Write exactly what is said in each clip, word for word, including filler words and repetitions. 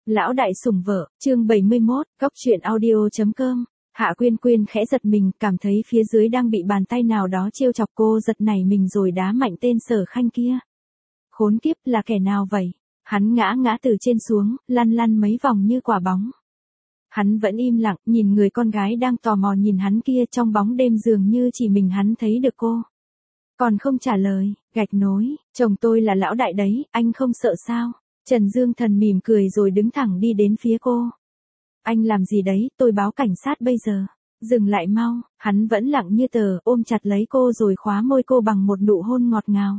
Lão đại sủng vợ, chương bảy mươi mốt, góc truyện audio.com. Hạ Quyên Quyên khẽ giật mình, cảm thấy phía dưới đang bị bàn tay nào đó trêu chọc, cô giật nảy mình rồi đá mạnh tên Sở Khanh kia. Khốn kiếp, là kẻ nào vậy? Hắn ngã ngã từ trên xuống, lăn lăn mấy vòng như quả bóng. Hắn vẫn im lặng, nhìn người con gái đang tò mò nhìn hắn kia, trong bóng đêm dường như chỉ mình hắn thấy được cô. Còn không trả lời, gạch nối, chồng tôi là lão đại đấy, anh không sợ sao? Trần Dương Thần mỉm cười rồi đứng thẳng đi đến phía cô. Anh làm gì đấy, tôi báo cảnh sát bây giờ. Dừng lại mau, hắn vẫn lặng như tờ, ôm chặt lấy cô rồi khóa môi cô bằng một nụ hôn ngọt ngào.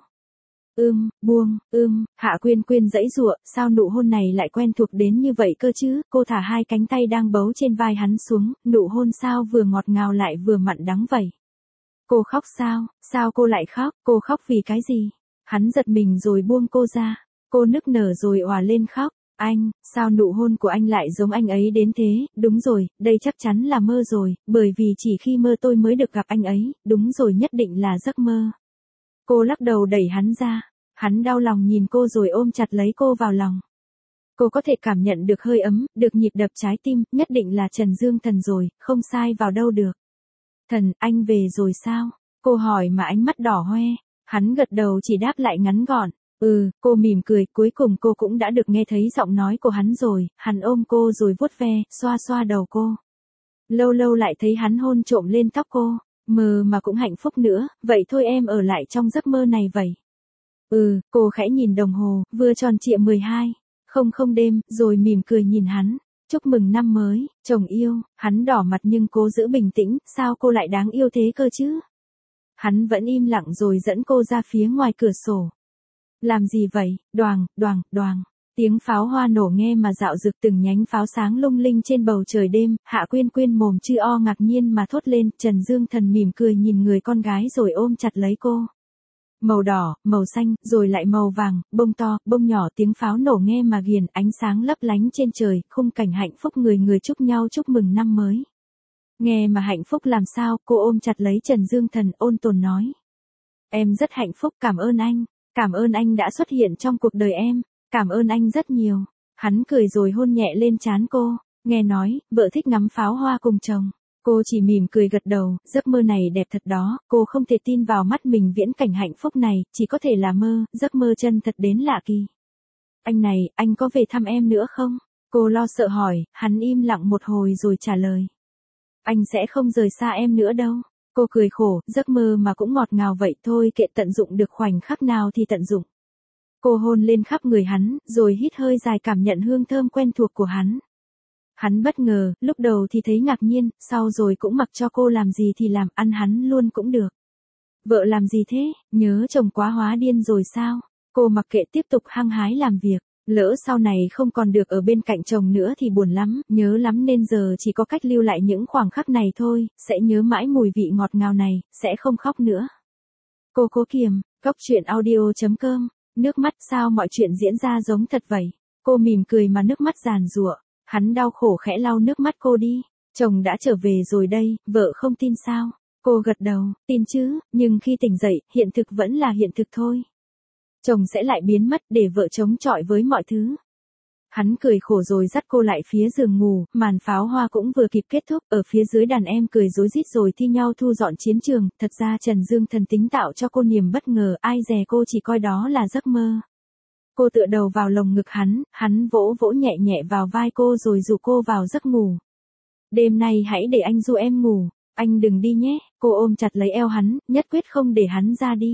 Ưm, buông, ưm, Hạ Quyên Quyên giãy giụa, sao nụ hôn này lại quen thuộc đến như vậy cơ chứ? Cô thả hai cánh tay đang bấu trên vai hắn xuống, nụ hôn sao vừa ngọt ngào lại vừa mặn đắng vậy. Cô khóc sao? Sao cô lại khóc? Cô khóc vì cái gì? Hắn giật mình rồi buông cô ra. Cô nức nở rồi òa lên khóc. Anh, sao nụ hôn của anh lại giống anh ấy đến thế? Đúng rồi, đây chắc chắn là mơ rồi, bởi vì chỉ khi mơ tôi mới được gặp anh ấy, đúng rồi, nhất định là giấc mơ. Cô lắc đầu đẩy hắn ra. Hắn đau lòng nhìn cô rồi ôm chặt lấy cô vào lòng. Cô có thể cảm nhận được hơi ấm, được nhịp đập trái tim, nhất định là Trần Dương Thần rồi, không sai vào đâu được. Thần, anh về rồi sao? Cô hỏi mà ánh mắt đỏ hoe. Hắn gật đầu chỉ đáp lại ngắn gọn. Ừ, cô mỉm cười, cuối cùng cô cũng đã được nghe thấy giọng nói của hắn rồi. Hắn ôm cô rồi vuốt ve, xoa xoa đầu cô. Lâu lâu lại thấy hắn hôn trộm lên tóc cô. Mơ mà cũng hạnh phúc nữa, vậy thôi em ở lại trong giấc mơ này vậy. Ừ, cô khẽ nhìn đồng hồ, vừa tròn trịa mười hai. Không không đêm, rồi mỉm cười nhìn hắn. Chúc mừng năm mới, chồng yêu. Hắn đỏ mặt nhưng cố giữ bình tĩnh, sao cô lại đáng yêu thế cơ chứ? Hắn vẫn im lặng rồi dẫn cô ra phía ngoài cửa sổ. Làm gì vậy? Đoàng, đoàng, đoàng. Tiếng pháo hoa nổ nghe mà dạo rực, từng nhánh pháo sáng lung linh trên bầu trời đêm. Hạ Quyên Quyên mồm chư o ngạc nhiên mà thốt lên. Trần Dương Thần mỉm cười nhìn người con gái rồi ôm chặt lấy cô. Màu đỏ, màu xanh, rồi lại màu vàng, bông to, bông nhỏ, tiếng pháo nổ nghe mà ghiền, ánh sáng lấp lánh trên trời, khung cảnh hạnh phúc, người người chúc nhau chúc mừng năm mới. Nghe mà hạnh phúc làm sao? Cô ôm chặt lấy Trần Dương Thần, ôn tồn nói. Em rất hạnh phúc, cảm ơn anh. Cảm ơn anh đã xuất hiện trong cuộc đời em. Cảm ơn anh rất nhiều. Hắn cười rồi hôn nhẹ lên trán cô. Nghe nói, vợ thích ngắm pháo hoa cùng chồng. Cô chỉ mỉm cười gật đầu, giấc mơ này đẹp thật đó, cô không thể tin vào mắt mình, viễn cảnh hạnh phúc này, chỉ có thể là mơ, giấc mơ chân thật đến lạ kỳ. Anh này, anh có về thăm em nữa không? Cô lo sợ hỏi, hắn im lặng một hồi rồi trả lời. Anh sẽ không rời xa em nữa đâu. Cô cười khổ, giấc mơ mà cũng ngọt ngào vậy thôi, kệ, tận dụng được khoảnh khắc nào thì tận dụng. Cô hôn lên khắp người hắn, rồi hít hơi dài cảm nhận hương thơm quen thuộc của hắn. Hắn bất ngờ, lúc đầu thì thấy ngạc nhiên, sau rồi cũng mặc cho cô làm gì thì làm, ăn hắn luôn cũng được. Vợ làm gì thế, nhớ chồng quá hóa điên rồi sao? Cô mặc kệ, tiếp tục hăng hái làm việc. Lỡ sau này không còn được ở bên cạnh chồng nữa thì buồn lắm, nhớ lắm nên giờ chỉ có cách lưu lại những khoảng khắc này thôi, sẽ nhớ mãi mùi vị ngọt ngào này, sẽ không khóc nữa. Cô cố kiềm, góc truyện audio.com, nước mắt sao mọi chuyện diễn ra giống thật vậy? Cô mỉm cười mà nước mắt giàn giụa. Hắn đau khổ khẽ lau nước mắt cô đi. Chồng đã trở về rồi đây, vợ không tin sao? Cô gật đầu, tin chứ, nhưng khi tỉnh dậy, hiện thực vẫn là hiện thực thôi. Chồng sẽ lại biến mất để vợ chống chọi với mọi thứ. Hắn cười khổ rồi dắt cô lại phía giường ngủ, màn pháo hoa cũng vừa kịp kết thúc, ở phía dưới đàn em cười rối rít rồi thi nhau thu dọn chiến trường, thật ra Trần Dương Thần tính tạo cho cô niềm bất ngờ, ai dè cô chỉ coi đó là giấc mơ. Cô tựa đầu vào lồng ngực hắn, hắn vỗ vỗ nhẹ nhẹ vào vai cô rồi dụ cô vào giấc ngủ. Đêm nay hãy để anh dụ em ngủ, anh đừng đi nhé, cô ôm chặt lấy eo hắn, nhất quyết không để hắn ra đi.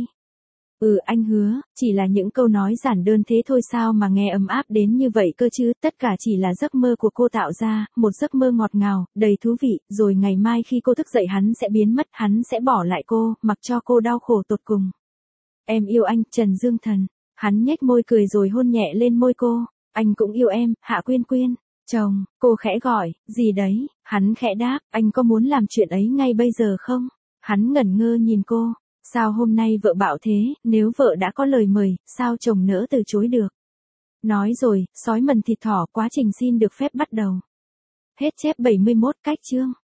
Ừ, anh hứa, chỉ là những câu nói giản đơn thế thôi sao mà nghe ấm áp đến như vậy cơ chứ, tất cả chỉ là giấc mơ của cô tạo ra, một giấc mơ ngọt ngào, đầy thú vị, rồi ngày mai khi cô thức dậy hắn sẽ biến mất, hắn sẽ bỏ lại cô, mặc cho cô đau khổ tột cùng. Em yêu anh, Trần Dương Thần. Hắn nhếch môi cười rồi hôn nhẹ lên môi cô. Anh cũng yêu em, Hạ Quyên Quyên. Chồng, cô khẽ gọi, gì đấy? Hắn khẽ đáp, anh có muốn làm chuyện ấy ngay bây giờ không? Hắn ngẩn ngơ nhìn cô. Sao hôm nay vợ bảo thế, nếu vợ đã có lời mời, sao chồng nỡ từ chối được? Nói rồi, sói mần thịt thỏ, quá trình xin được phép bắt đầu. Hết chép bảy mươi mốt cách chương.